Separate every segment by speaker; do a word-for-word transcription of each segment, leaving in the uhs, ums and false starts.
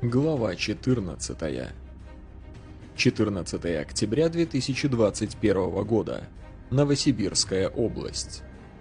Speaker 1: Глава четырнадцатая. четырнадцатое октября две тысячи двадцать первого года. Новосибирская область.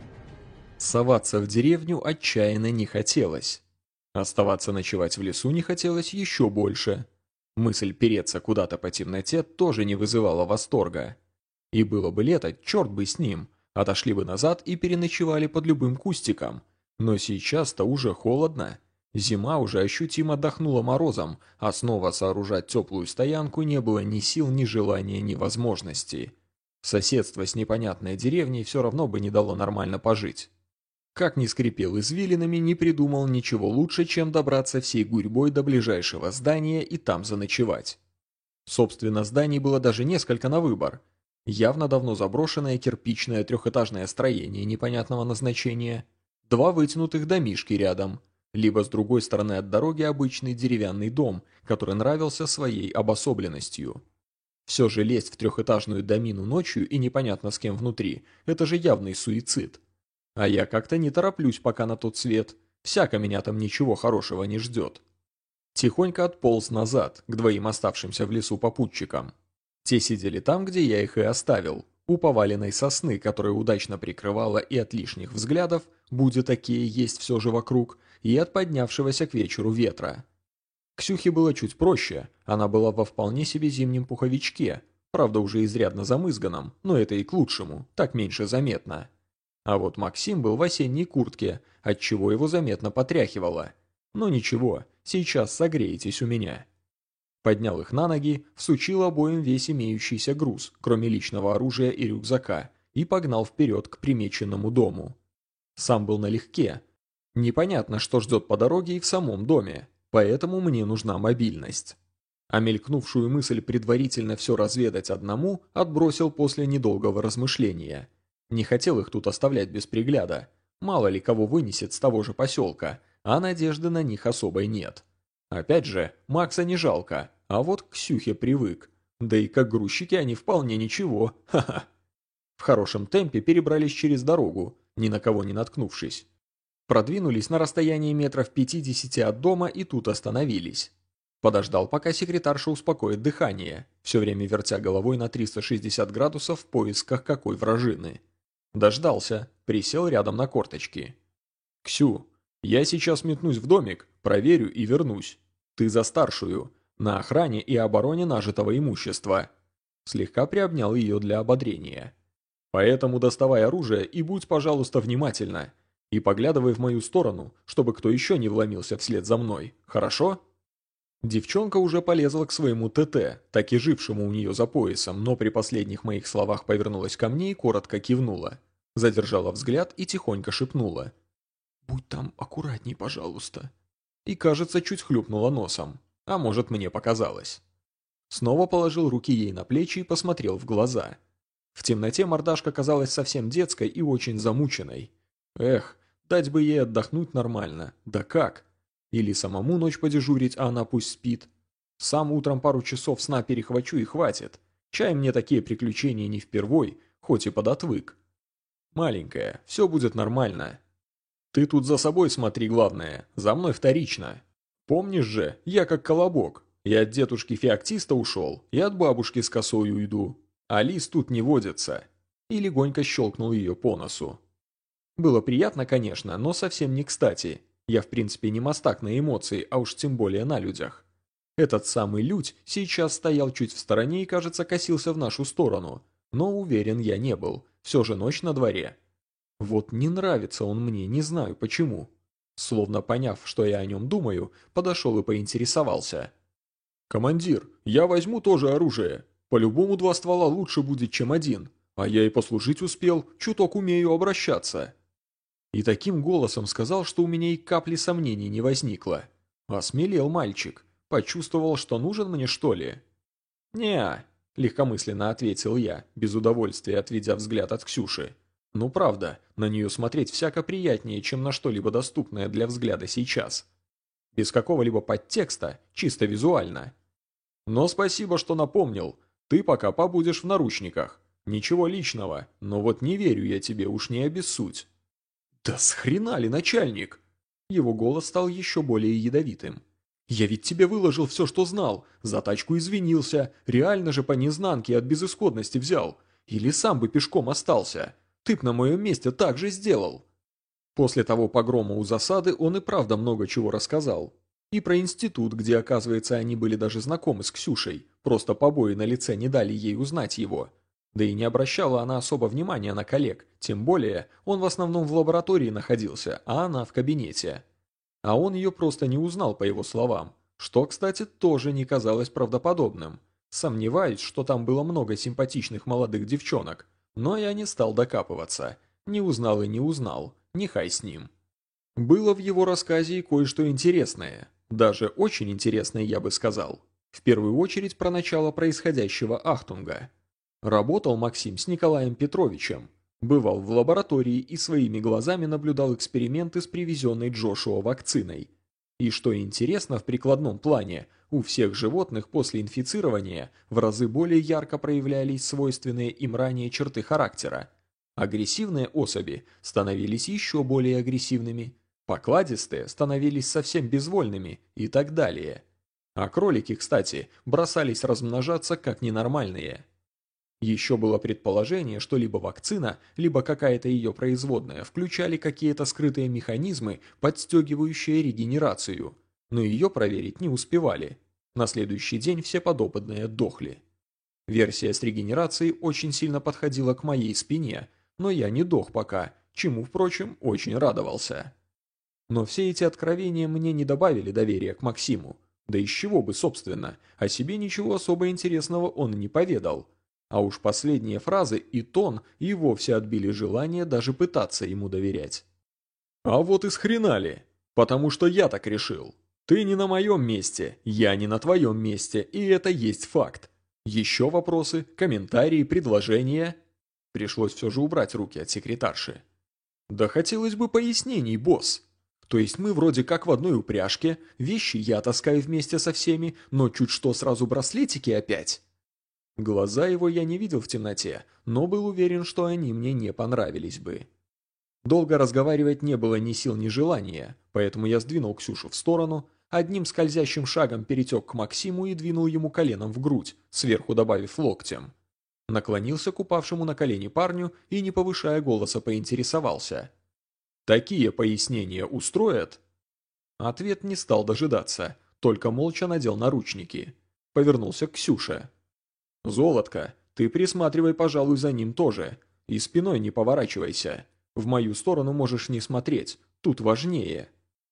Speaker 1: Соваться в деревню отчаянно не хотелось. Оставаться ночевать в лесу не хотелось еще больше. Мысль переться куда-то по темноте тоже не вызывала восторга. И было бы лето, черт бы с ним, отошли бы назад и переночевали под любым кустиком. Но сейчас-то уже холодно. Зима уже ощутимо отдохнула морозом, а снова сооружать теплую стоянку не было ни сил, ни желания, ни возможности. Соседство с непонятной деревней все равно бы не дало нормально пожить. Как ни скрипел извилинами, не придумал ничего лучше, чем добраться всей гурьбой до ближайшего здания и там заночевать. Собственно, зданий было даже несколько на выбор. Явно давно заброшенное кирпичное трехэтажное строение непонятного назначения, два вытянутых домишки рядом, либо с другой стороны от дороги обычный деревянный дом, который нравился своей обособленностью. Все же лезть в трехэтажную домину ночью и непонятно с кем внутри – это же явный суицид. А я как-то не тороплюсь пока на тот свет, всяко меня там ничего хорошего не ждет. Тихонько отполз назад, к двоим оставшимся в лесу попутчикам. Те сидели там, где я их и оставил, у поваленной сосны, которая удачно прикрывала и от лишних взглядов, будь такие есть все же вокруг, и от поднявшегося к вечеру ветра. Ксюхе было чуть проще, она была во вполне себе зимнем пуховичке, правда уже изрядно замызганном, но это и к лучшему, так меньше заметно. А вот Максим был в осенней куртке, отчего его заметно потряхивало. Но ничего, сейчас согреетесь у меня. Поднял их на ноги, всучил обоим весь имеющийся груз, кроме личного оружия и рюкзака, и погнал вперед к примеченному дому. Сам был налегке. Непонятно, что ждет по дороге и в самом доме, поэтому мне нужна мобильность. А мелькнувшую мысль предварительно все разведать одному отбросил после недолгого размышления. Не хотел их тут оставлять без пригляда. Мало ли кого вынесет с того же поселка, а надежды на них особой нет. Опять же, Макса не жалко, а вот к Ксюхе привык. Да и как грузчики они вполне ничего, ха-ха. В хорошем темпе перебрались через дорогу, ни на кого не наткнувшись. Продвинулись на расстоянии метров пятидесяти от дома и тут остановились. Подождал, пока секретарша успокоит дыхание, все время вертя головой на триста шестьдесят градусов в поисках какой вражины. Дождался, присел рядом на корточки. «Ксю, я сейчас метнусь в домик, проверю и вернусь. Ты за старшую, на охране и обороне нажитого имущества». Слегка приобнял ее для ободрения. «Поэтому доставай оружие и будь, пожалуйста, внимательна. И поглядывай в мою сторону, чтобы кто еще не вломился вслед за мной, хорошо?» Девчонка уже полезла к своему ТТ, так и жившему у нее за поясом, но при последних моих словах повернулась ко мне и коротко кивнула. Задержала взгляд и тихонько шепнула: «Будь там аккуратней, пожалуйста». И, кажется, чуть хлюпнула носом. А может, мне показалось. Снова положил руки ей на плечи и посмотрел в глаза. В темноте мордашка казалась совсем детской и очень замученной. Эх, дать бы ей отдохнуть нормально. Да как? Или самому ночь подежурить, а она пусть спит. Сам утром пару часов сна перехвачу и хватит. Чай мне такие приключения не впервой, хоть и подотвык. Маленькая, все будет нормально. Ты тут за собой смотри, главное, за мной вторично. Помнишь же, я как колобок. И от дедушки феоктиста ушел, и от бабушки с косой уйду. А лис тут не водится. И легонько щелкнул ее по носу. Было приятно, конечно, но совсем не кстати. Я в принципе не мастак на эмоции, а уж тем более на людях. Этот самый Людь сейчас стоял чуть в стороне и, кажется, косился в нашу сторону. Но уверен я не был, все же ночь на дворе. Вот не нравится он мне, не знаю почему. Словно поняв, что я о нем думаю, подошел и поинтересовался. «Командир, я возьму тоже оружие. По-любому два ствола лучше будет, чем один. А я и послужить успел, чуток умею обращаться». И таким голосом сказал, что у меня и капли сомнений не возникло. Осмелел мальчик. Почувствовал, что нужен мне, что ли? «Не-а», легкомысленно ответил я, без удовольствия отведя взгляд от Ксюши. Ну правда, на нее смотреть всяко приятнее, чем на что-либо доступное для взгляда сейчас. Без какого-либо подтекста, чисто визуально. «Но спасибо, что напомнил. Ты пока побудешь в наручниках. Ничего личного, но вот не верю я тебе, уж не обессудь». «Да с хрена ли, начальник?» Его голос стал еще более ядовитым. Я ведь тебе выложил все, что знал, за тачку извинился, реально же по незнанке от безысходности взял. Или сам бы пешком остался. Ты б на моем месте так же сделал». После того погрома у засады он и правда много чего рассказал. И про институт, где, оказывается, они были даже знакомы с Ксюшей, просто побои на лице не дали ей узнать его. Да и не обращала она особо внимания на коллег, тем более он в основном в лаборатории находился, а она в кабинете. А он ее просто не узнал по его словам, что, кстати, тоже не казалось правдоподобным. Сомневаюсь, что там было много симпатичных молодых девчонок, но я не стал докапываться. Не узнал и не узнал, нехай с ним. Было в его рассказе и кое-что интересное, даже очень интересное, я бы сказал. В первую очередь про начало происходящего Ахтунга. Работал Максим с Николаем Петровичем. Бывал в лаборатории и своими глазами наблюдал эксперименты с привезенной Джошуа вакциной. И что интересно в прикладном плане, у всех животных после инфицирования в разы более ярко проявлялись свойственные им ранее черты характера. Агрессивные особи становились еще более агрессивными, покладистые становились совсем безвольными и так далее. А кролики, кстати, бросались размножаться как ненормальные. Еще было предположение, что либо вакцина, либо какая-то ее производная включали какие-то скрытые механизмы, подстегивающие регенерацию, но ее проверить не успевали. На следующий день все подопытные дохли. Версия с регенерацией очень сильно подходила к моей спине, но я не дох пока, чему, впрочем, очень радовался. Но все эти откровения мне не добавили доверия к Максиму. Да из чего бы, собственно, о себе ничего особо интересного он не поведал. А уж последние фразы и тон и вовсе отбили желание даже пытаться ему доверять. «А вот и схренали, потому что я так решил. Ты не на моем месте, я не на твоем месте, и это есть факт. Еще вопросы, комментарии, предложения?» Пришлось все же убрать руки от секретарши. «Да хотелось бы пояснений, босс. То есть мы вроде как в одной упряжке, вещи я таскаю вместе со всеми, но чуть что сразу браслетики опять». Глаза его я не видел в темноте, но был уверен, что они мне не понравились бы. Долго разговаривать не было ни сил, ни желания, поэтому я сдвинул Ксюшу в сторону, одним скользящим шагом перетек к Максиму и двинул ему коленом в грудь, сверху добавив локтем. Наклонился к упавшему на колени парню и, не повышая голоса, поинтересовался. «Такие пояснения устроят?» Ответ не стал дожидаться, только молча надел наручники. Повернулся к Ксюше. «Золотко, ты присматривай, пожалуй, за ним тоже. И спиной не поворачивайся. В мою сторону можешь не смотреть, тут важнее».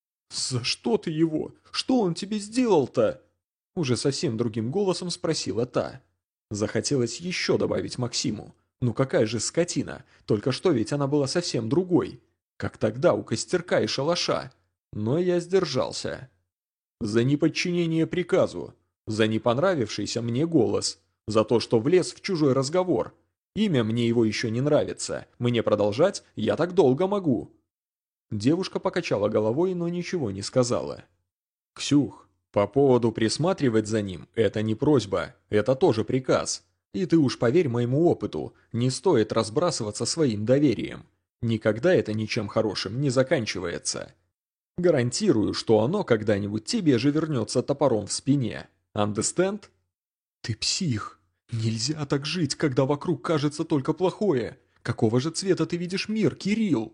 Speaker 1: «За что ты его? Что он тебе сделал-то?» Уже совсем другим голосом спросила та. Захотелось еще добавить Максиму. Ну какая же скотина, только что ведь она была совсем другой. Как тогда у костерка и шалаша. Но я сдержался. «За неподчинение приказу. За не понравившийся мне голос. За то, что влез в чужой разговор. Имя мне его еще не нравится. Мне продолжать? Я так долго могу». Девушка покачала головой, но ничего не сказала. «Ксюх, по поводу присматривать за ним – это не просьба, это тоже приказ. И ты уж поверь моему опыту, не стоит разбрасываться своим доверием. Никогда это ничем хорошим не заканчивается. Гарантирую, что оно когда-нибудь тебе же вернется топором в спине. Understand?» «Ты псих. Нельзя так жить, когда вокруг кажется только плохое. Какого же цвета ты видишь мир, Кирилл?»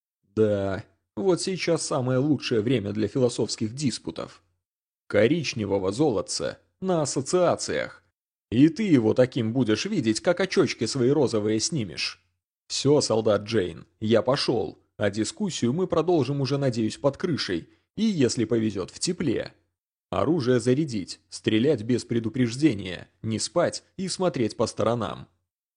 Speaker 1: «Да, вот сейчас самое лучшее время для философских диспутов. Коричневого золотца на ассоциациях. И ты его таким будешь видеть, как очечки свои розовые снимешь. Все, солдат Джейн, я пошел, а дискуссию мы продолжим уже, надеюсь, под крышей, и, если повезет, в тепле. Оружие зарядить, стрелять без предупреждения, не спать и смотреть по сторонам».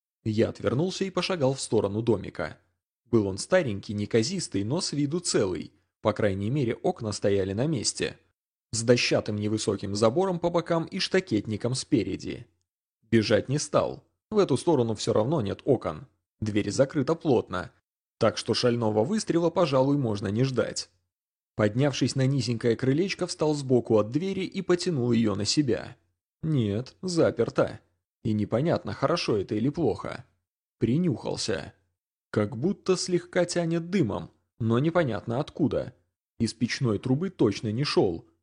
Speaker 1: Я отвернулся и пошагал в сторону домика. Был он старенький, неказистый, но с виду целый. По крайней мере, окна стояли на месте. С дощатым невысоким забором по бокам и штакетником спереди. Бежать не стал. В эту сторону все равно нет окон. Дверь закрыта плотно. Так что шального выстрела, пожалуй, можно не ждать. Поднявшись на низенькое крылечко, встал сбоку от двери и потянул ее на себя. Нет, заперто. И непонятно, хорошо это или плохо. Принюхался. Как будто слегка тянет дымом, но непонятно откуда. Из печной трубы точно не шел,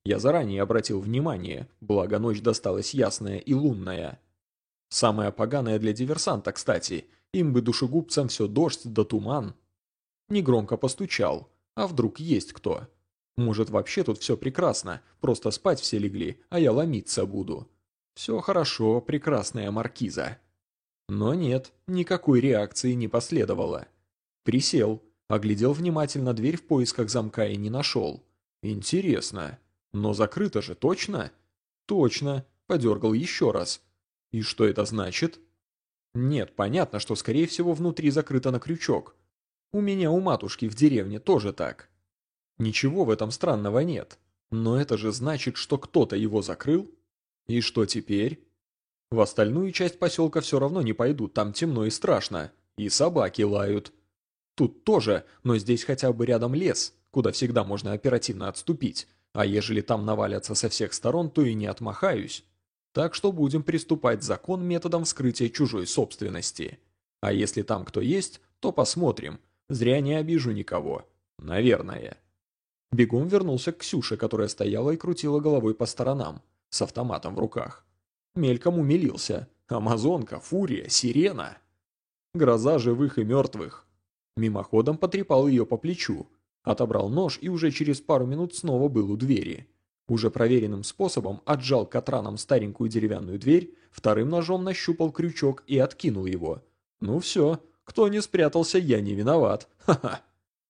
Speaker 1: Я заранее обратил внимание, благо ночь досталась ясная и лунная. Самое поганое для диверсанта, кстати, им бы душегубцам все дождь да туман. Негромко постучал, а вдруг есть кто? Может, вообще тут все прекрасно, просто спать все легли, а я ломиться буду. Все хорошо, прекрасная маркиза. Но нет, никакой реакции не последовало. Присел, оглядел внимательно дверь в поисках замка и не нашел. Интересно, но закрыто же точно? Точно, подергал еще раз. И что это значит? Нет, понятно, что скорее всего внутри закрыто на крючок. У меня у матушки в деревне тоже так. Ничего в этом странного нет. Но это же значит, что кто-то его закрыл? И что теперь? В остальную часть поселка все равно не пойдут, там темно и страшно. И собаки лают. Тут тоже, но здесь хотя бы рядом лес, куда всегда можно оперативно отступить. А ежели там навалятся со всех сторон, то и не отмахаюсь. Так что будем приступать закон методом вскрытия чужой собственности. А если там кто есть, то посмотрим. Зря не обижу никого. Наверное. Бегом вернулся к Ксюше, которая стояла и крутила головой по сторонам, с автоматом в руках. Мельком умилился. Амазонка, фурия, сирена. Гроза живых и мертвых. Мимоходом потрепал ее по плечу. Отобрал нож и уже через пару минут снова был у двери. Уже проверенным способом отжал катраном старенькую деревянную дверь, вторым ножом нащупал крючок и откинул его. Ну все, кто не спрятался, я не виноват. Ха-ха.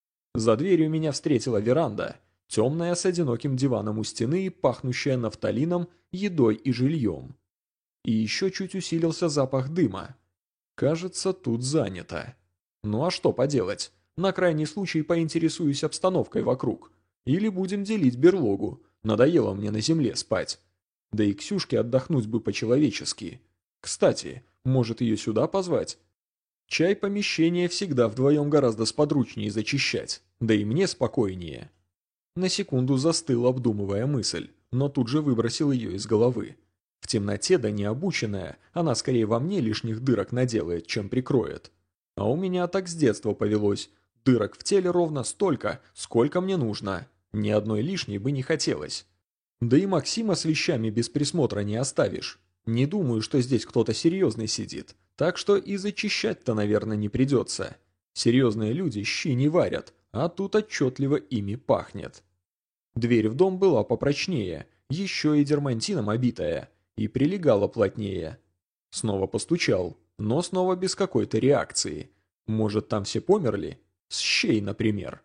Speaker 1: За дверью меня встретила веранда, темная с одиноким диваном у стены и пахнущая нафталином, едой и жильем. И еще чуть усилился запах дыма. Кажется, тут занято. Ну а что поделать? На крайний случай поинтересуюсь обстановкой вокруг. Или будем делить берлогу. Надоело мне на земле спать. Да и Ксюшке отдохнуть бы по-человечески. Кстати, может ее сюда позвать? Чай помещение всегда вдвоем гораздо сподручнее зачищать. Да и мне спокойнее. На секунду застыл, обдумывая мысль, но тут же выбросил ее из головы. В темноте, да необученная, она скорее во мне лишних дырок наделает, чем прикроет. А у меня так с детства повелось. Дырок в теле ровно столько, сколько мне нужно. Ни одной лишней бы не хотелось. Да и Максима с вещами без присмотра не оставишь. Не думаю, что здесь кто-то серьезный сидит. Так что и зачищать-то, наверное, не придется. Серьезные люди щи не варят, а тут отчетливо ими пахнет. Дверь в дом была попрочнее, еще и дермантином обитая, и прилегала плотнее. Снова постучал, но снова без какой-то реакции. Может, там все померли? С щей, например.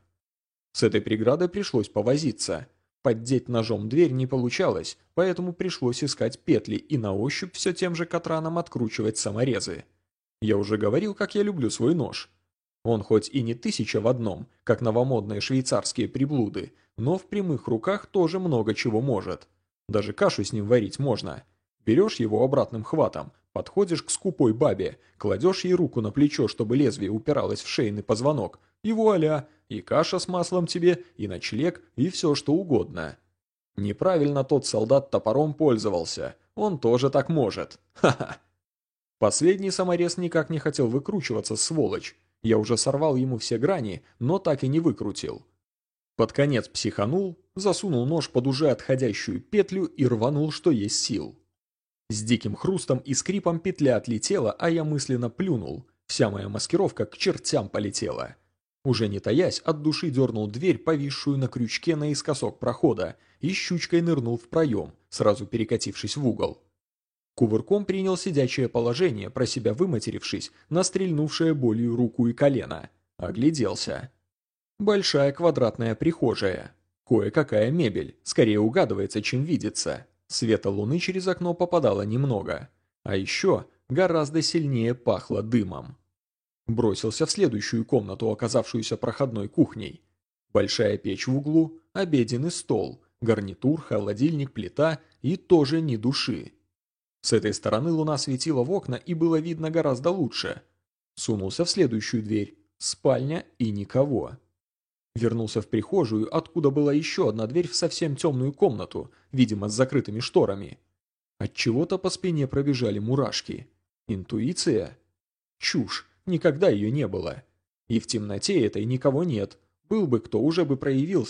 Speaker 1: С этой преградой пришлось повозиться. Поддеть ножом дверь не получалось, поэтому пришлось искать петли и на ощупь все тем же катраном откручивать саморезы. Я уже говорил, как я люблю свой нож. Он хоть и не тысяча в одном, как новомодные швейцарские приблуды, но в прямых руках тоже много чего может. Даже кашу с ним варить можно. Берешь его обратным хватом, подходишь к скупой бабе, кладешь ей руку на плечо, чтобы лезвие упиралось в шейный позвонок, и вуаля, и каша с маслом тебе, и ночлег, и все что угодно. Неправильно тот солдат топором пользовался, он тоже так может. Ха-ха. Последний саморез никак не хотел выкручиваться, сволочь. Я уже сорвал ему все грани, но так и не выкрутил. Под конец психанул, засунул нож под уже отходящую петлю и рванул, что есть сил. С диким хрустом и скрипом петля отлетела, а я мысленно плюнул. Вся моя маскировка к чертям полетела. Уже не таясь, от души дернул дверь, повисшую на крючке наискосок прохода, и щучкой нырнул в проем, сразу перекатившись в угол. Кувырком принял сидячее положение, про себя выматерившись, на стрельнувшее болью руку и колено. Огляделся. Большая квадратная прихожая. Кое-какая мебель, скорее угадывается, чем видится. Света луны через окно попадало немного. А еще гораздо сильнее пахло дымом. Бросился в следующую комнату, оказавшуюся проходной кухней. Большая печь в углу, обеденный стол, гарнитур, холодильник, плита и тоже ни души. С этой стороны луна светила в окна и было видно гораздо лучше. Сунулся в следующую дверь. Спальня и никого. Вернулся в прихожую, откуда была еще одна дверь в совсем темную комнату, видимо, с закрытыми шторами. Отчего-то по спине пробежали мурашки. Интуиция? Чушь, никогда ее не было. И в темноте этой никого нет. Был бы кто, уже бы проявился.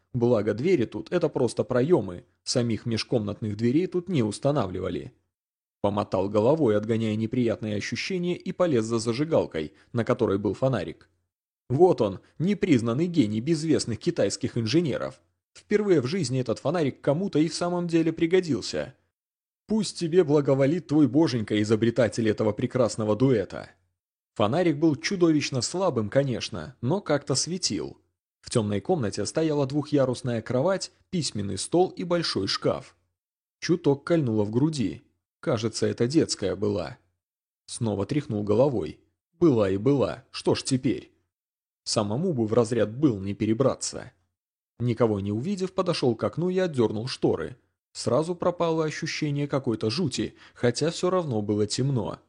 Speaker 1: Благо двери тут – это просто проемы, самих межкомнатных дверей тут не устанавливали. Помотал головой, отгоняя неприятные ощущения, и полез за зажигалкой, на которой был фонарик. Вот он, непризнанный гений безвестных китайских инженеров. Впервые в жизни этот фонарик кому-то и в самом деле пригодился. Пусть тебе благоволит твой боженька, изобретатель этого прекрасного дуэта. Фонарик был чудовищно слабым, конечно, но как-то светил. В темной комнате стояла двухъярусная кровать, письменный стол и большой шкаф. Чуток кольнуло в груди. Кажется, это детская была. Снова тряхнул головой. Была и была, что ж теперь? Самому бы в разряд был не перебраться. Никого не увидев, подошел к окну и отдернул шторы. Сразу пропало ощущение какой-то жути, хотя все равно было темно.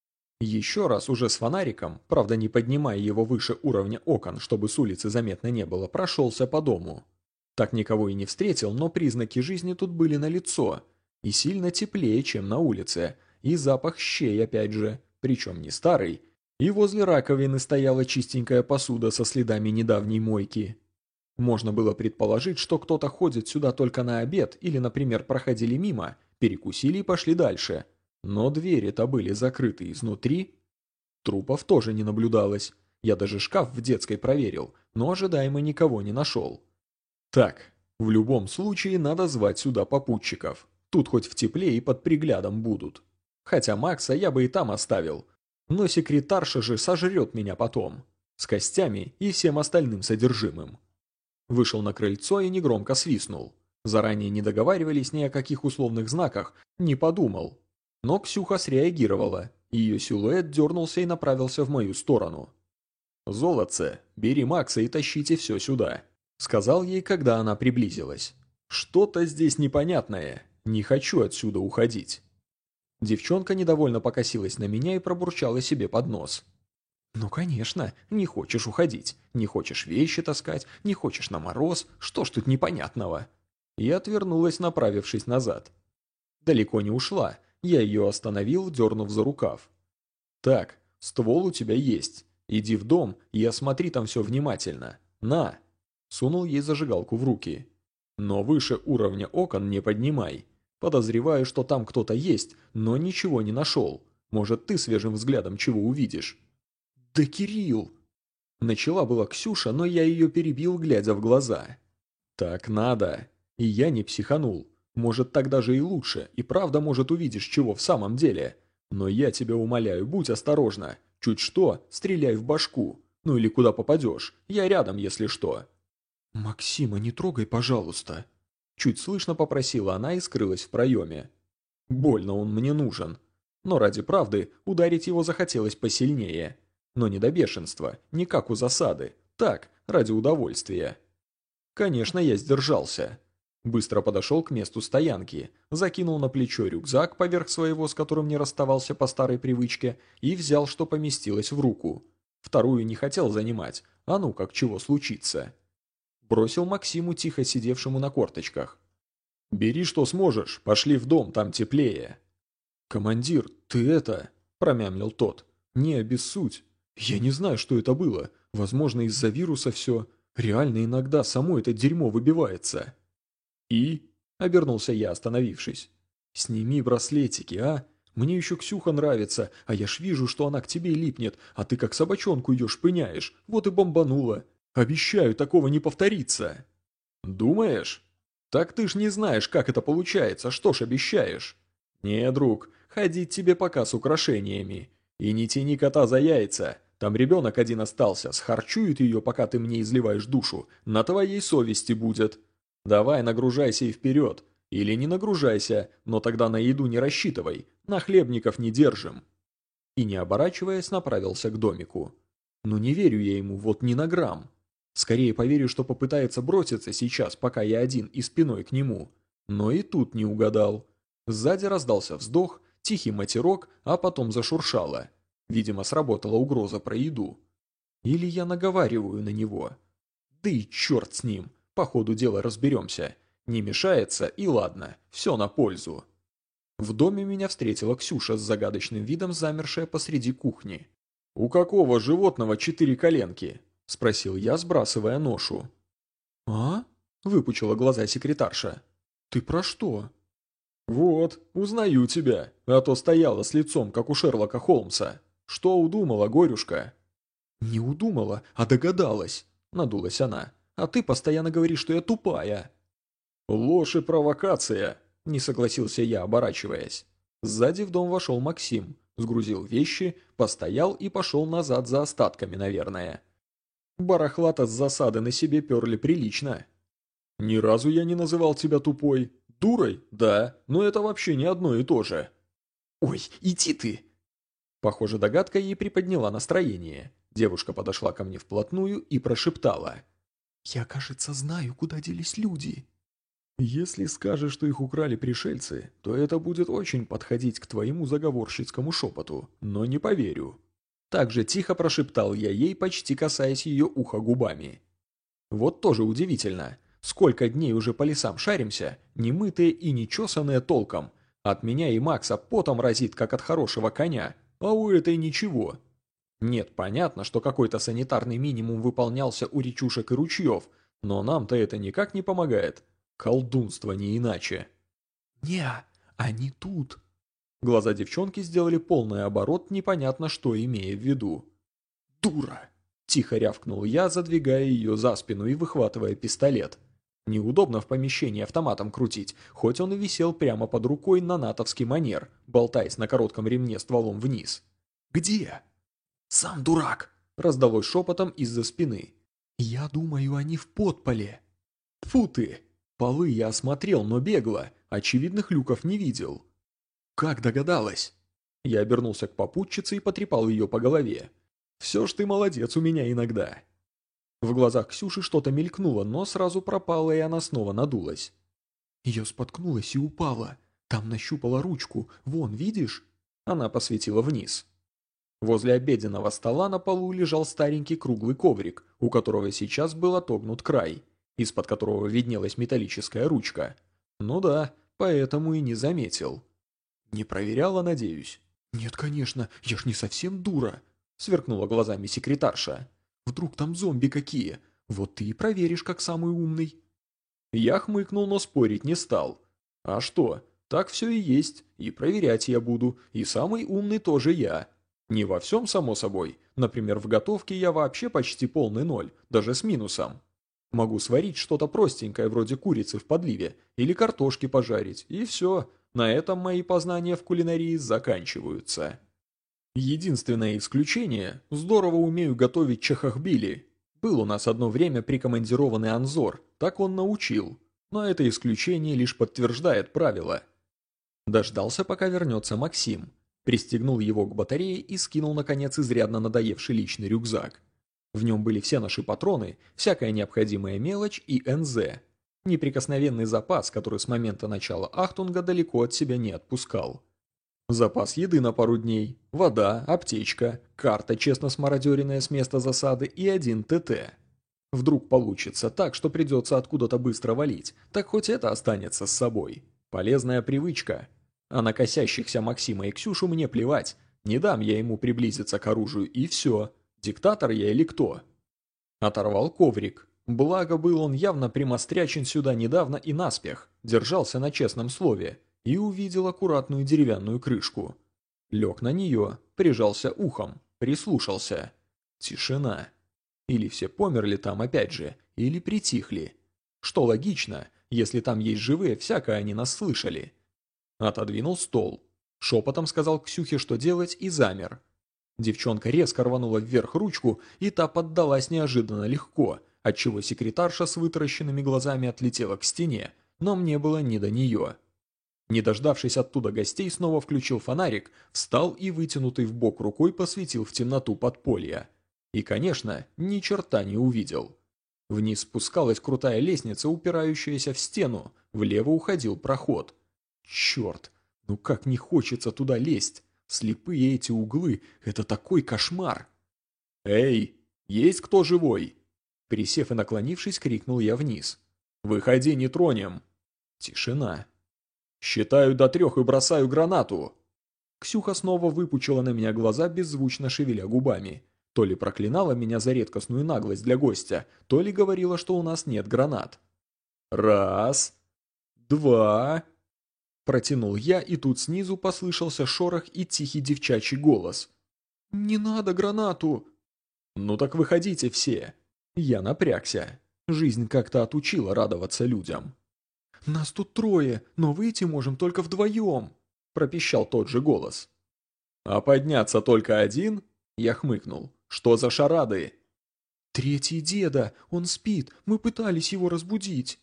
Speaker 1: Еще раз уже с фонариком, правда не поднимая его выше уровня окон, чтобы с улицы заметно не было, прошелся по дому. Так никого и не встретил, но признаки жизни тут были налицо. И сильно теплее, чем на улице. И запах щей опять же, причем не старый. И возле раковины стояла чистенькая посуда со следами недавней мойки. Можно было предположить, что кто-то ходит сюда только на обед или, например, проходили мимо, перекусили и пошли дальше. Но двери-то были закрыты изнутри. Трупов тоже не наблюдалось. Я даже шкаф в детской проверил, но ожидаемо никого не нашел. Так, в любом случае надо звать сюда попутчиков. Тут хоть в тепле и под приглядом будут. Хотя Макса я бы и там оставил. Но секретарша же сожрет меня потом. С костями и всем остальным содержимым. Вышел на крыльцо и негромко свистнул. Заранее не договаривались ни о каких условных знаках, не подумал. Но Ксюха среагировала, и ее силуэт дернулся и направился в мою сторону. «Золотце, бери Макса и тащите все сюда», — сказал ей, когда она приблизилась. «Что-то здесь непонятное, не хочу отсюда уходить». Девчонка недовольно покосилась на меня и пробурчала себе под нос. «Ну, конечно, не хочешь уходить, не хочешь вещи таскать, не хочешь на мороз, что ж тут непонятного?» И отвернулась, направившись назад. Далеко не ушла, я ее остановил, дернув за рукав. «Так, ствол у тебя есть, иди в дом и осмотри там все внимательно. На!» Сунул ей зажигалку в руки. «Но выше уровня окон не поднимай. Подозреваю, что там кто-то есть, но ничего не нашел. Может, ты свежим взглядом чего увидишь?» «Да Кирилл!» Начала была Ксюша, но я ее перебил, глядя в глаза. «Так надо!» И я не психанул. Может, так даже и лучше, и правда, может, увидишь, чего в самом деле. Но я тебя умоляю, будь осторожна. Чуть что, стреляй в башку. Ну или куда попадешь. Я рядом, если что. «Максима, не трогай, пожалуйста!» Чуть слышно попросила она и скрылась в проеме. Больно он мне нужен. Но ради правды ударить его захотелось посильнее. Но не до бешенства, не как у засады. Так, ради удовольствия. Конечно, я сдержался. Быстро подошел к месту стоянки, закинул на плечо рюкзак поверх своего, с которым не расставался по старой привычке, и взял, что поместилось в руку. Вторую не хотел занимать, а ну как чего случится. Бросил Максиму, тихо сидевшему на корточках. «Бери, что сможешь, пошли в дом, там теплее». «Командир, ты это...» – промямлил тот. «Не обессудь. Я не знаю, что это было. Возможно, из-за вируса все. Реально иногда само это дерьмо выбивается». «И?» – обернулся я, остановившись. «Сними браслетики, а? Мне еще Ксюха нравится, а я ж вижу, что она к тебе липнет, а ты как собачонку ее шпыняешь. Вот и бомбанула. Обещаю, такого не повторится». «Думаешь? Так ты ж не знаешь, как это получается, что ж обещаешь?» «Не, друг, ходить тебе пока с украшениями. И не тяни кота за яйца. Там ребенок один остался, схарчует ее, пока ты мне изливаешь душу. На твоей совести будет. Давай нагружайся и вперед. Или не нагружайся, но тогда на еду не рассчитывай. Нахлебников не держим». И не оборачиваясь, направился к домику. Но не верю я ему вот ни на грамм. Скорее поверю, что попытается броситься сейчас, пока я один и спиной к нему. Но и тут не угадал. Сзади раздался вздох, тихий матерок, а потом зашуршало. Видимо, сработала угроза про еду. Или я наговариваю на него. Да и черт с ним, по ходу дела разберемся. Не мешается, и ладно, все на пользу. В доме меня встретила Ксюша с загадочным видом, замершая посреди кухни. «У какого животного четыре коленки?» – спросил я, сбрасывая ношу. «А?» выпучила глаза секретарша. «Ты про что?» «Вот, узнаю тебя, а то стояла с лицом, как у Шерлока Холмса. Что удумала, горюшка?» «Не удумала, а догадалась», — надулась она. «А ты постоянно говоришь, что я тупая». «Ложь и провокация», — не согласился я, оборачиваясь. Сзади в дом вошел Максим, сгрузил вещи, постоял и пошел назад за остатками, наверное. Барахлата с засады на себе перли прилично. «Ни разу я не называл тебя тупой. Дурой? Да, но это вообще не одно и то же». «Ой, иди ты!» Похоже, догадка ей приподняла настроение. Девушка подошла ко мне вплотную и прошептала. «Я, кажется, знаю, куда делись люди». «Если скажешь, что их украли пришельцы, то это будет очень подходить к твоему заговорщицкому шепоту, но не поверю». Так же тихо прошептал я ей, почти касаясь ее уха губами. Вот тоже удивительно. Сколько дней уже по лесам шаримся, немытые и нечесанные толком. От меня и Макса потом разит, как от хорошего коня, а у этой ничего. Нет, понятно, что какой-то санитарный минимум выполнялся у речушек и ручьев, но нам-то это никак не помогает. Колдунство не иначе. «Не, они тут». Глаза девчонки сделали полный оборот, непонятно что имея в виду. «Дура!» – тихо рявкнул я, задвигая ее за спину и выхватывая пистолет. Неудобно в помещении автоматом крутить, хоть он и висел прямо под рукой на натовский манер, болтаясь на коротком ремне стволом вниз. «Где?» «Сам дурак!» – раздалось шепотом из-за спины. «Я думаю, они в подполе». «Тьфу ты!» Полы я осмотрел, но бегло, очевидных люков не видел. «Как догадалась?» Я обернулся к попутчице и потрепал ее по голове. «Все ж ты молодец у меня иногда». В глазах Ксюши что-то мелькнуло, но сразу пропало, и она снова надулась. «Ее споткнулась и упала. Там нащупала ручку. Вон, видишь?» Она посветила вниз. Возле обеденного стола на полу лежал старенький круглый коврик, у которого сейчас был отогнут край, из-под которого виднелась металлическая ручка. Ну да, поэтому и не заметил. «Не проверяла, надеюсь?» «Нет, конечно, я ж не совсем дура», — сверкнула глазами секретарша. «Вдруг там зомби какие? Вот ты и проверишь, как самый умный». Я хмыкнул, но спорить не стал. «А что, так все и есть, и проверять я буду, и самый умный тоже я. Не во всем, само собой. Например, в готовке я вообще почти полный ноль, даже с минусом. Могу сварить что-то простенькое, вроде курицы в подливе, или картошки пожарить, и все. На этом мои познания в кулинарии заканчиваются. Единственное исключение – здорово умею готовить чахохбили. Был у нас одно время прикомандированный Анзор, так он научил. Но это исключение лишь подтверждает правило. Дождался, пока вернется Максим. Пристегнул его к батарее и скинул, наконец, изрядно надоевший личный рюкзак. В нем были все наши патроны, всякая необходимая мелочь и эн зэ. Неприкосновенный запас, который с момента начала Ахтунга далеко от себя не отпускал. Запас еды на пару дней, вода, аптечка, карта, честно смародеренная с места засады и один тэ тэ. Вдруг получится так, что придется откуда-то быстро валить, так хоть это останется с собой. Полезная привычка. А на косящихся Максима и Ксюшу мне плевать. Не дам я ему приблизиться к оружию, и все. Диктатор я или кто? Оторвал коврик. Благо был он явно примострячен сюда недавно и наспех, держался на честном слове, и увидел аккуратную деревянную крышку. Лег на нее, прижался ухом, прислушался. Тишина. Или все померли там опять же, или притихли. Что логично, если там есть живые, всякое они нас слышали. Отодвинул стол. Шепотом сказал Ксюхе, что делать, и замер. Девчонка резко рванула вверх ручку, и та поддалась неожиданно легко, отчего секретарша с вытаращенными глазами отлетела к стене, но мне было не до нее. Не дождавшись оттуда гостей, снова включил фонарик, встал и, вытянутый в бок рукой, посветил в темноту подполья. И, конечно, ни черта не увидел. Вниз спускалась крутая лестница, упирающаяся в стену, влево уходил проход. Черт, ну как не хочется туда лезть! Слепые эти углы – это такой кошмар! «Эй, есть кто живой?» Присев и наклонившись, крикнул я вниз. «Выходи, не тронем!» Тишина. «Считаю до трех и бросаю гранату!» Ксюха снова выпучила на меня глаза, беззвучно шевеля губами. То ли проклинала меня за редкостную наглость для гостя, то ли говорила, что у нас нет гранат. Раз, два. Протянул я, и тут снизу послышался шорох и тихий девчачий голос. «Не надо гранату!» «Ну так выходите все!» Я напрягся. Жизнь как-то отучила радоваться людям. «Нас тут трое, но выйти можем только вдвоем!» Пропищал тот же голос. «А подняться только один?» Я хмыкнул. «Что за шарады?» «Третий деда, он спит, мы пытались его разбудить».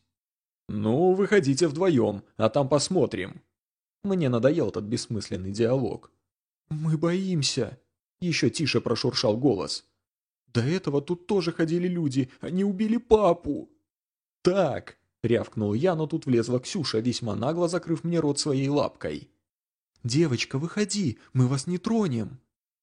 Speaker 1: «Ну, выходите вдвоем, а там посмотрим». Мне надоел этот бессмысленный диалог. «Мы боимся», — еще тише прошуршал голос. «До этого тут тоже ходили люди, они убили папу». «Так», — рявкнул я, но тут влезла Ксюша, весьма нагло закрыв мне рот своей лапкой. «Девочка, выходи, мы вас не тронем».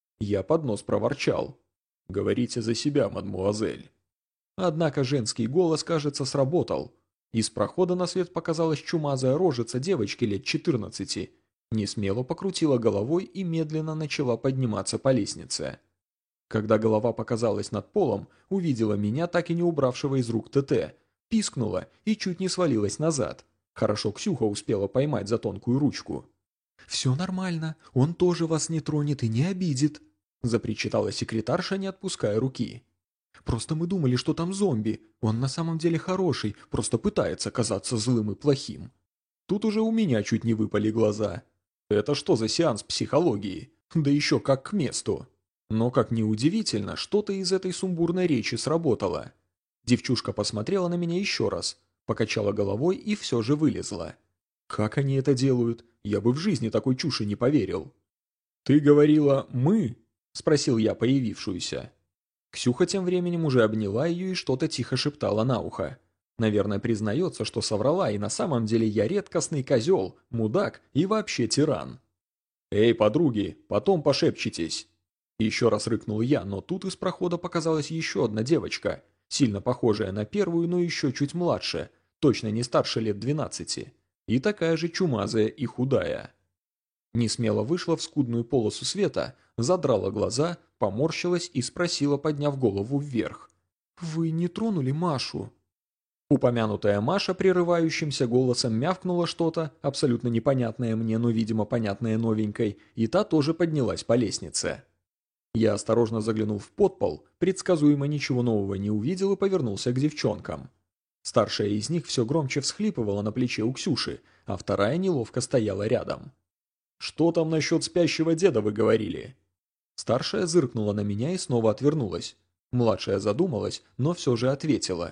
Speaker 1: Я под нос проворчал. «Говорите за себя, мадмуазель». Однако женский голос, кажется, сработал. Из прохода на свет показалась чумазая рожица девочки лет четырнадцати. Несмело покрутила головой и медленно начала подниматься по лестнице. Когда голова показалась над полом, увидела меня, так и не убравшего из рук ТТ, пискнула и чуть не свалилась назад. Хорошо Ксюха успела поймать за тонкую ручку. «Все нормально, он тоже вас не тронет и не обидит», запричитала секретарша, не отпуская руки. «Просто мы думали, что там зомби. Он на самом деле хороший, просто пытается казаться злым и плохим». Тут уже у меня чуть не выпали глаза. Это что за сеанс психологии? Да еще как к месту. Но, как ни удивительно, что-то из этой сумбурной речи сработало. Девчушка посмотрела на меня еще раз, покачала головой и все же вылезла. Как они это делают? Я бы в жизни такой чуши не поверил. «Ты говорила «мы»?» – спросил я появившуюся. Ксюха тем временем уже обняла ее и что-то тихо шептала на ухо. Наверное, признается, что соврала, и на самом деле я редкостный козел, мудак и вообще тиран. «Эй, подруги, потом пошепчетесь!» Еще раз рыкнул я, но тут из прохода показалась еще одна девочка, сильно похожая на первую, но еще чуть младше, точно не старше лет двенадцати, и такая же чумазая и худая. Несмело вышла в скудную полосу света, задрала глаза, поморщилась и спросила, подняв голову вверх. «Вы не тронули Машу?» Упомянутая Маша прерывающимся голосом мявкнула что-то, абсолютно непонятное мне, но, видимо, понятное новенькой, и та тоже поднялась по лестнице. Я осторожно заглянул в подпол, предсказуемо ничего нового не увидел и повернулся к девчонкам. Старшая из них все громче всхлипывала на плече у Ксюши, а вторая неловко стояла рядом. «Что там насчет спящего деда вы говорили?» Старшая зыркнула на меня и снова отвернулась. Младшая задумалась, но все же ответила.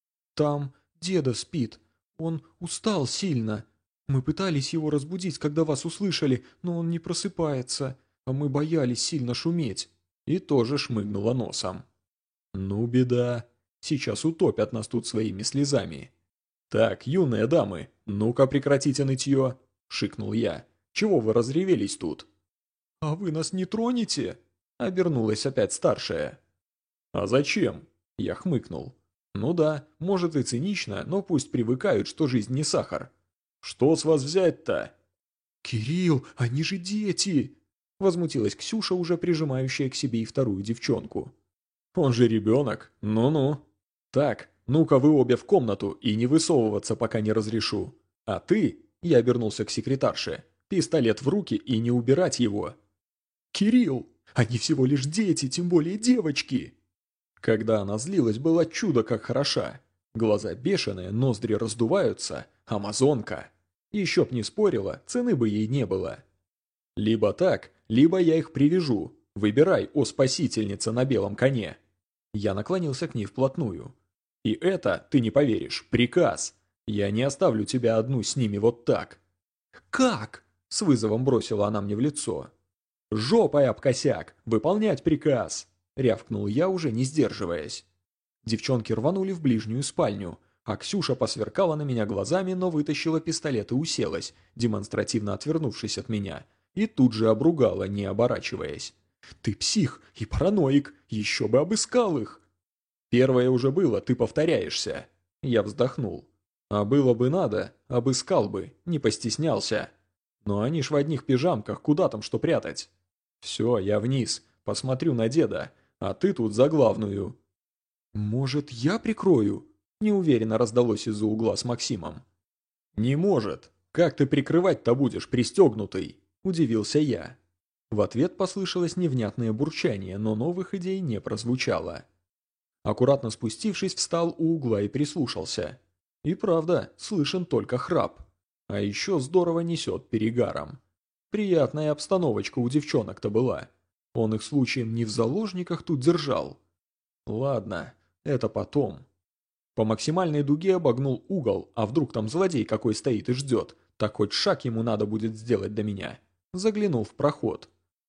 Speaker 1: «Там деда спит. Он устал сильно. Мы пытались его разбудить, когда вас услышали, но он не просыпается, а мы боялись сильно шуметь». И тоже шмыгнула носом. «Ну, беда. Сейчас утопят нас тут своими слезами». «Так, юные дамы, ну-ка прекратите нытье», — шикнул я. «Чего вы разревелись тут?» «А вы нас не тронете?» — обернулась опять старшая. «А зачем?» — я хмыкнул. «Ну да, может и цинично, но пусть привыкают, что жизнь не сахар. Что с вас взять-то?» «Кирилл, они же дети!» — возмутилась Ксюша, уже прижимающая к себе и вторую девчонку. «Он же ребенок, ну-ну. Так, ну-ка вы обе в комнату и не высовываться, пока не разрешу. А ты...» — я обернулся к секретарше. «Пистолет в руки и не убирать его». «Кирилл, они всего лишь дети, тем более девочки!» Когда она злилась, было чудо как хороша. Глаза бешеные, ноздри раздуваются. Амазонка. Еще б не спорила, цены бы ей не было. Либо так, либо я их привяжу. Выбирай, о спасительница на белом коне. Я наклонился к ней вплотную. И это, ты не поверишь, приказ. Я не оставлю тебя одну с ними вот так. «Как?» – с вызовом бросила она мне в лицо. «Жопой об косяк! Выполнять приказ!» – рявкнул я, уже не сдерживаясь. Девчонки рванули в ближнюю спальню, а Ксюша посверкала на меня глазами, но вытащила пистолет и уселась, демонстративно отвернувшись от меня, и тут же обругала, не оборачиваясь. «Ты псих и параноик, еще бы обыскал их!» «Первое уже было, ты повторяешься!» Я вздохнул. «А было бы надо, обыскал бы, не постеснялся. Но они ж в одних пижамках, куда там что прятать?» «Все, я вниз, посмотрю на деда, а ты тут за главную». «Может, я прикрою?» неуверенно раздалось из-за угла с Максимом. «Не может! Как ты прикрывать-то будешь, пристегнутый?» – удивился я. В ответ послышалось невнятное бурчание, но новых идей не прозвучало. Аккуратно спустившись, встал у угла и прислушался. И правда, слышен только храп. А еще здорово несет перегаром. Приятная обстановочка у девчонок-то была. Он их случаем не в заложниках тут держал. Ладно, это потом. По максимальной дуге обогнул угол, а вдруг там злодей какой стоит и ждет, так хоть шаг ему надо будет сделать до меня. Заглянул в проход.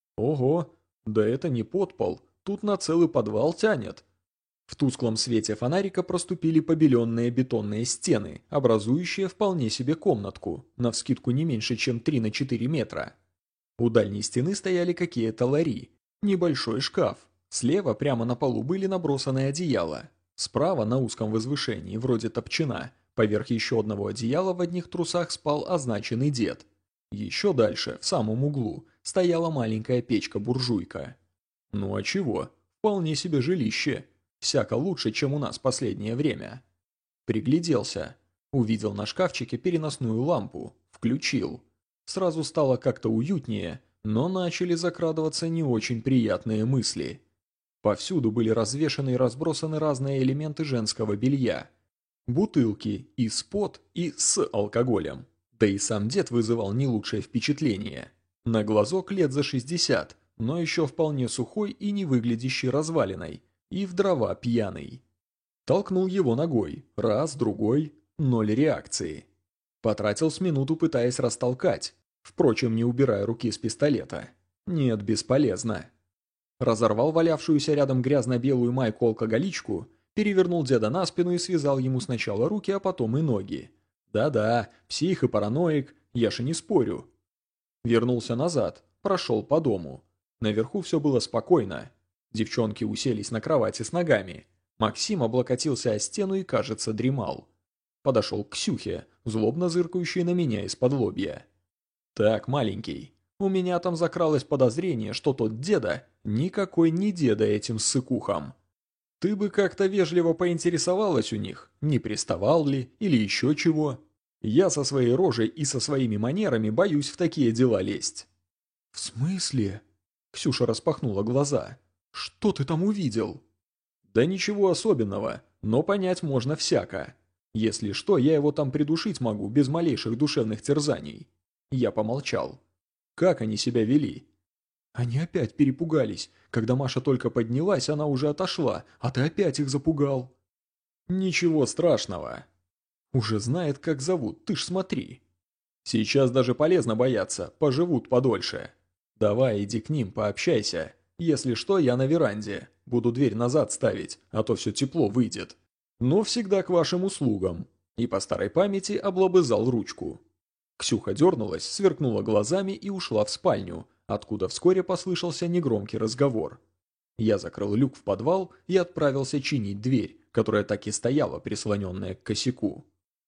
Speaker 1: Ого, да это не подпол, тут на целый подвал тянет. В тусклом свете фонарика проступили побеленные бетонные стены, образующие вполне себе комнатку, навскидку не меньше, чем три на четыре метра. У дальней стены стояли какие-то лари, небольшой шкаф. Слева прямо на полу были набросаны одеяла. Справа на узком возвышении, вроде топчина, поверх еще одного одеяла в одних трусах спал означенный дед. Еще дальше, в самом углу, стояла маленькая печка-буржуйка. Ну а чего? Вполне себе жилище. Всяко лучше, чем у нас последнее время. Пригляделся. Увидел на шкафчике переносную лампу. Включил. Сразу стало как-то уютнее, но начали закрадываться не очень приятные мысли. Повсюду были развешаны и разбросаны разные элементы женского белья. Бутылки из-под и с алкоголем. Да и сам дед вызывал не лучшее впечатление. На глазок лет за шестьдесят, но еще вполне сухой и не выглядящий развалиной. И в дрова пьяный. Толкнул его ногой. Раз, другой. Ноль реакции. Потратил с минуту, пытаясь растолкать. Впрочем, не убирая руки с пистолета. Нет, бесполезно. Разорвал валявшуюся рядом грязно-белую майку-алкоголичку, перевернул деда на спину и связал ему сначала руки, а потом и ноги. Да-да, псих и параноик, я же не спорю. Вернулся назад, прошел по дому. Наверху все было спокойно. Девчонки уселись на кровати с ногами. Максим облокотился о стену и, кажется, дремал. Подошел к Ксюхе, злобно зыркающей на меня из-под лобья. «Так, маленький, у меня там закралось подозрение, что тот деда никакой не деда этим ссыкухом. Ты бы как-то вежливо поинтересовалась у них, не приставал ли или еще чего. Я со своей рожей и со своими манерами боюсь в такие дела лезть». «В смысле?» Ксюша распахнула глаза. «Что ты там увидел?» «Да ничего особенного, но понять можно всяко. Если что, я его там придушить могу без малейших душевных терзаний». Я помолчал. «Как они себя вели?» «Они опять перепугались. Когда Маша только поднялась, она уже отошла, а ты опять их запугал». «Ничего страшного. Уже знает, как зовут, ты ж смотри. Сейчас даже полезно бояться, поживут подольше. Давай, иди к ним, пообщайся. Если что, я на веранде. Буду дверь назад ставить, а то все тепло выйдет. Но всегда к вашим услугам». И по старой памяти облобызал ручку. Ксюха дернулась, сверкнула глазами и ушла в спальню, откуда вскоре послышался негромкий разговор. Я закрыл люк в подвал и отправился чинить дверь, которая так и стояла, прислоненная к косяку.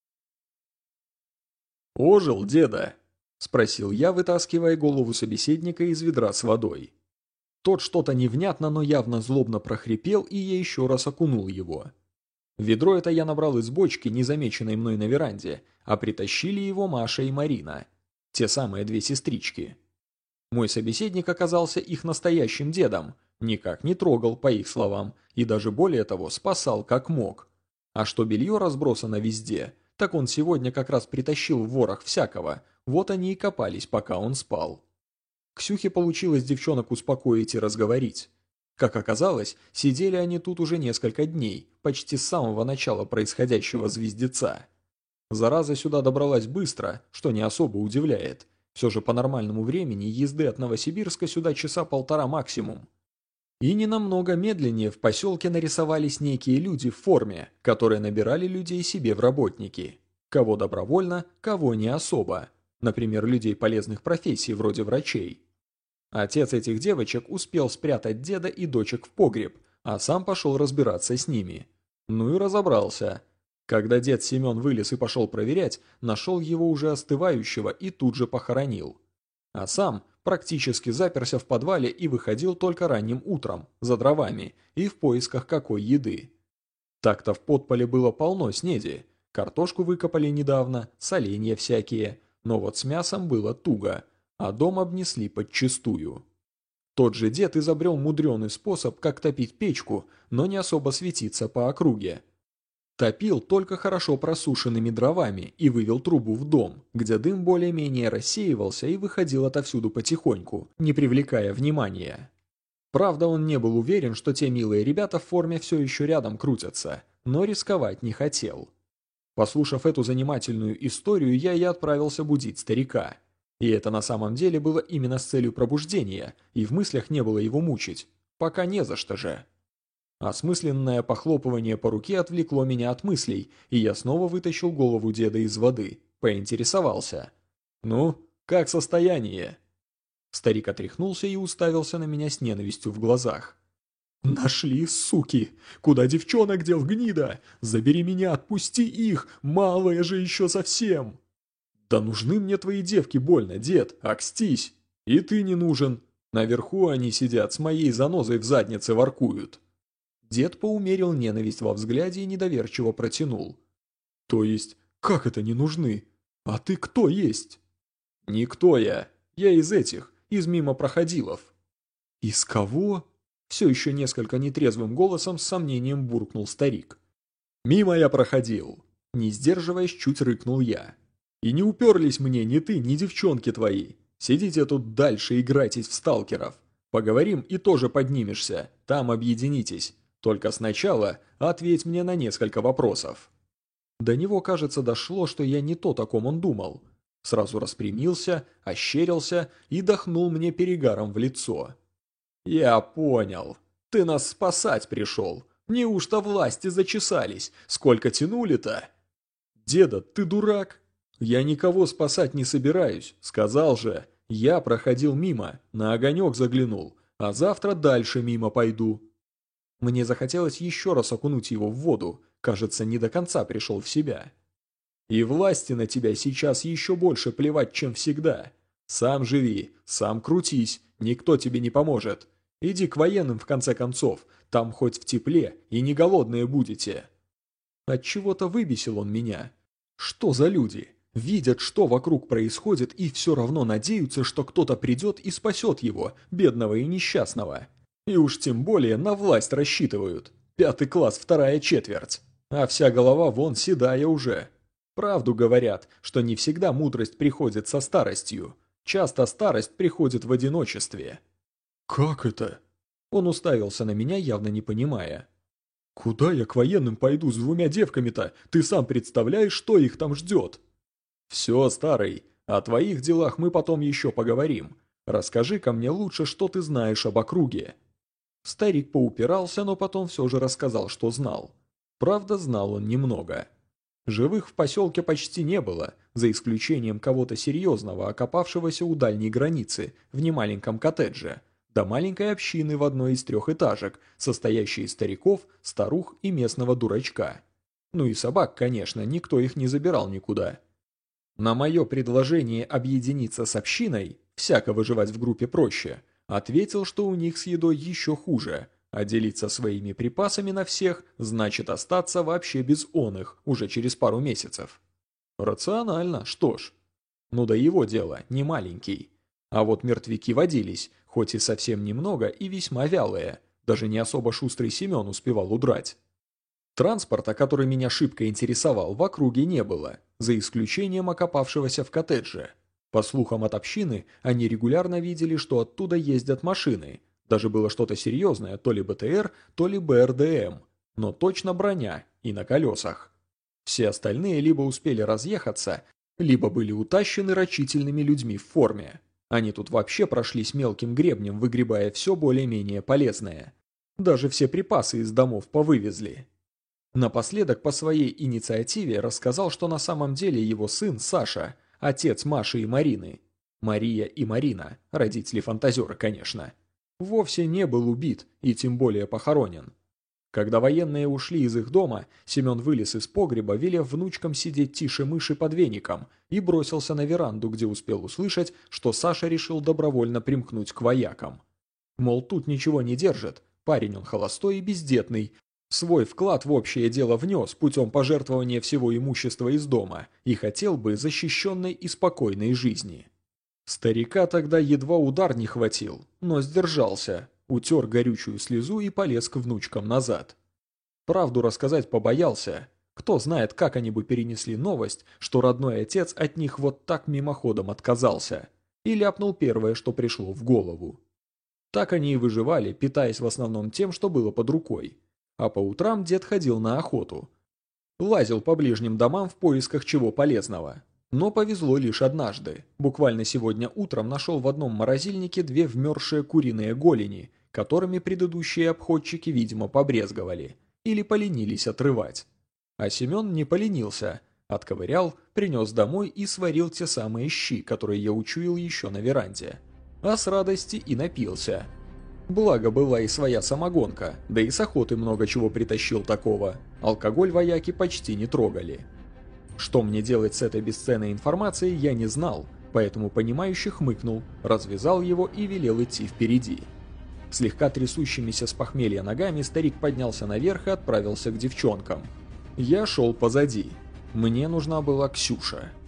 Speaker 1: «Ожил, деда?» – спросил я, вытаскивая голову собеседника из ведра с водой. Тот что-то невнятно, но явно злобно прохрипел, и я еще раз окунул его. Ведро это я набрал из бочки, незамеченной мной на веранде, а притащили его Маша и Марина. Те самые две сестрички. Мой собеседник оказался их настоящим дедом, никак не трогал, по их словам, и даже более того спасал как мог. А что белье разбросано везде, так он сегодня как раз притащил в ворох всякого, вот они и копались, пока он спал. Ксюхе получилось девчонок успокоить и разговорить. Как оказалось, сидели они тут уже несколько дней, почти с самого начала происходящего звездеца. Зараза сюда добралась быстро, что не особо удивляет. Все же по нормальному времени езды от Новосибирска сюда часа полтора максимум. И не намного медленнее в поселке нарисовались некие люди в форме, которые набирали людей себе в работники. Кого добровольно, кого не особо. Например, людей полезных профессий вроде врачей. Отец этих девочек успел спрятать деда и дочек в погреб, а сам пошел разбираться с ними. Ну и разобрался. Когда дед Семен вылез и пошел проверять, нашел его уже остывающего и тут же похоронил. А сам практически заперся в подвале и выходил только ранним утром, за дровами и в поисках какой еды. Так-то в подполе было полно снеди. Картошку выкопали недавно, соленья всякие, но вот с мясом было туго, а дом обнесли подчистую. Тот же дед изобрел мудреный способ, как топить печку, но не особо светиться по округе. Топил только хорошо просушенными дровами и вывел трубу в дом, где дым более-менее рассеивался и выходил отовсюду потихоньку, не привлекая внимания. Правда, он не был уверен, что те милые ребята в форме все еще рядом крутятся, но рисковать не хотел. Послушав эту занимательную историю, я и отправился будить старика. И это на самом деле было именно с целью пробуждения, и в мыслях не было его мучить. Пока не за что же. Осмысленное похлопывание по руке отвлекло меня от мыслей, и я снова вытащил голову деда из воды, поинтересовался. «Ну, как состояние?» Старик отряхнулся и уставился на меня с ненавистью в глазах. «Нашли, суки! Куда девчонок дел, гнида? Забери меня, отпусти их! Малые же еще совсем!» «Да нужны мне твои девки больно, дед, окстись! И ты не нужен! Наверху они сидят, с моей занозой в заднице воркуют!» Дед поумерил ненависть во взгляде и недоверчиво протянул. «То есть, как это не нужны? А ты кто есть?» «Никто я. Я из этих, из мимо проходилов». «Из кого?» Все еще несколько нетрезвым голосом с сомнением буркнул старик. «Мимо я проходил». Не сдерживаясь, чуть рыкнул я. «И не уперлись мне ни ты, ни девчонки твои. Сидите тут дальше, играйтесь в сталкеров. Поговорим и тоже поднимешься, там объединитесь. Только сначала ответь мне на несколько вопросов». До него, кажется, дошло, что я не то, о ком он думал. Сразу распрямился, ощерился и дохнул мне перегаром в лицо. «Я понял. Ты нас спасать пришел. Неужто власти зачесались? Сколько тянули-то?» «Деда, ты дурак? Я никого спасать не собираюсь. Сказал же, я проходил мимо, на огонек заглянул, а завтра дальше мимо пойду». Мне захотелось еще раз окунуть его в воду. Кажется, не до конца пришел в себя. «И власти на тебя сейчас еще больше плевать, чем всегда. Сам живи, сам крутись, никто тебе не поможет. Иди к военным, в конце концов, там хоть в тепле и не голодные будете». Отчего-то выбесил он меня. Что за люди? Видят, что вокруг происходит, и все равно надеются, что кто-то придет и спасет его, бедного и несчастного. И уж тем более на власть рассчитывают. Пятый класс, вторая четверть. А вся голова вон седая уже. Правду говорят, что не всегда мудрость приходит со старостью. Часто старость приходит в одиночестве. «Как это?» Он уставился на меня, явно не понимая. «Куда я к военным пойду с двумя девками-то? Ты сам представляешь, что их там ждет?» «Все, старый, о твоих делах мы потом еще поговорим. Расскажи-ка мне лучше, что ты знаешь об округе». Старик поупирался, но потом все же рассказал, что знал. Правда, знал он немного. Живых в поселке почти не было, за исключением кого-то серьезного, окопавшегося у дальней границы, в немаленьком коттедже, до маленькой общины в одной из трехэтажек, состоящей из стариков, старух и местного дурачка. Ну и собак, конечно, никто их не забирал никуда. На мое предложение объединиться с общиной, всяко выживать в группе проще, ответил, что у них с едой еще хуже, а делиться своими припасами на всех значит остаться вообще без оных уже через пару месяцев. Рационально, что ж. Ну да его дело, не маленький. А вот мертвяки водились, хоть и совсем немного и весьма вялые, даже не особо шустрый Семен успевал удрать. Транспорта, который меня шибко интересовал, в округе не было, за исключением окопавшегося в коттедже. По слухам от общины, они регулярно видели, что оттуда ездят машины. Даже было что-то серьезное, то ли БТР, то ли БРДМ, но точно броня и на колесах. Все остальные либо успели разъехаться, либо были утащены рачительными людьми в форме. Они тут вообще прошлись мелким гребнем, выгребая все более-менее полезное. Даже все припасы из домов повывезли. Напоследок по своей инициативе рассказал, что на самом деле его сын Саша, отец Маши и Марины, Мария и Марина, родители-фантазеры, конечно, вовсе не был убит и тем более похоронен. Когда военные ушли из их дома, Семен вылез из погреба, велев внучкам сидеть тише мыши под веником, и бросился на веранду, где успел услышать, что Саша решил добровольно примкнуть к воякам. Мол, тут ничего не держит, парень он холостой и бездетный, Свой вклад в общее дело внес путем пожертвования всего имущества из дома и хотел бы защищенной и спокойной жизни. Старика тогда едва удар не хватил, но сдержался, утер горючую слезу и полез к внучкам назад. Правду рассказать побоялся. Кто знает, как они бы перенесли новость, что родной отец от них вот так мимоходом отказался, и ляпнул первое, что пришло в голову. Так они и выживали, питаясь в основном тем, что было под рукой. А по утрам дед ходил на охоту. Лазил по ближним домам в поисках чего полезного. Но повезло лишь однажды. Буквально сегодня утром нашел в одном морозильнике две вмерзшие куриные голени, которыми предыдущие обходчики, видимо, побрезговали или поленились отрывать. А Семен не поленился, отковырял, принес домой и сварил те самые щи, которые я учуял еще на веранде. А с радости и напился. Благо была и своя самогонка, да и с охоты много чего притащил такого. Алкоголь вояки почти не трогали. Что мне делать с этой бесценной информацией, я не знал, поэтому понимающе хмыкнул, развязал его и велел идти впереди. Слегка трясущимися с похмелья ногами старик поднялся наверх и отправился к девчонкам. Я шел позади. Мне нужна была Ксюша.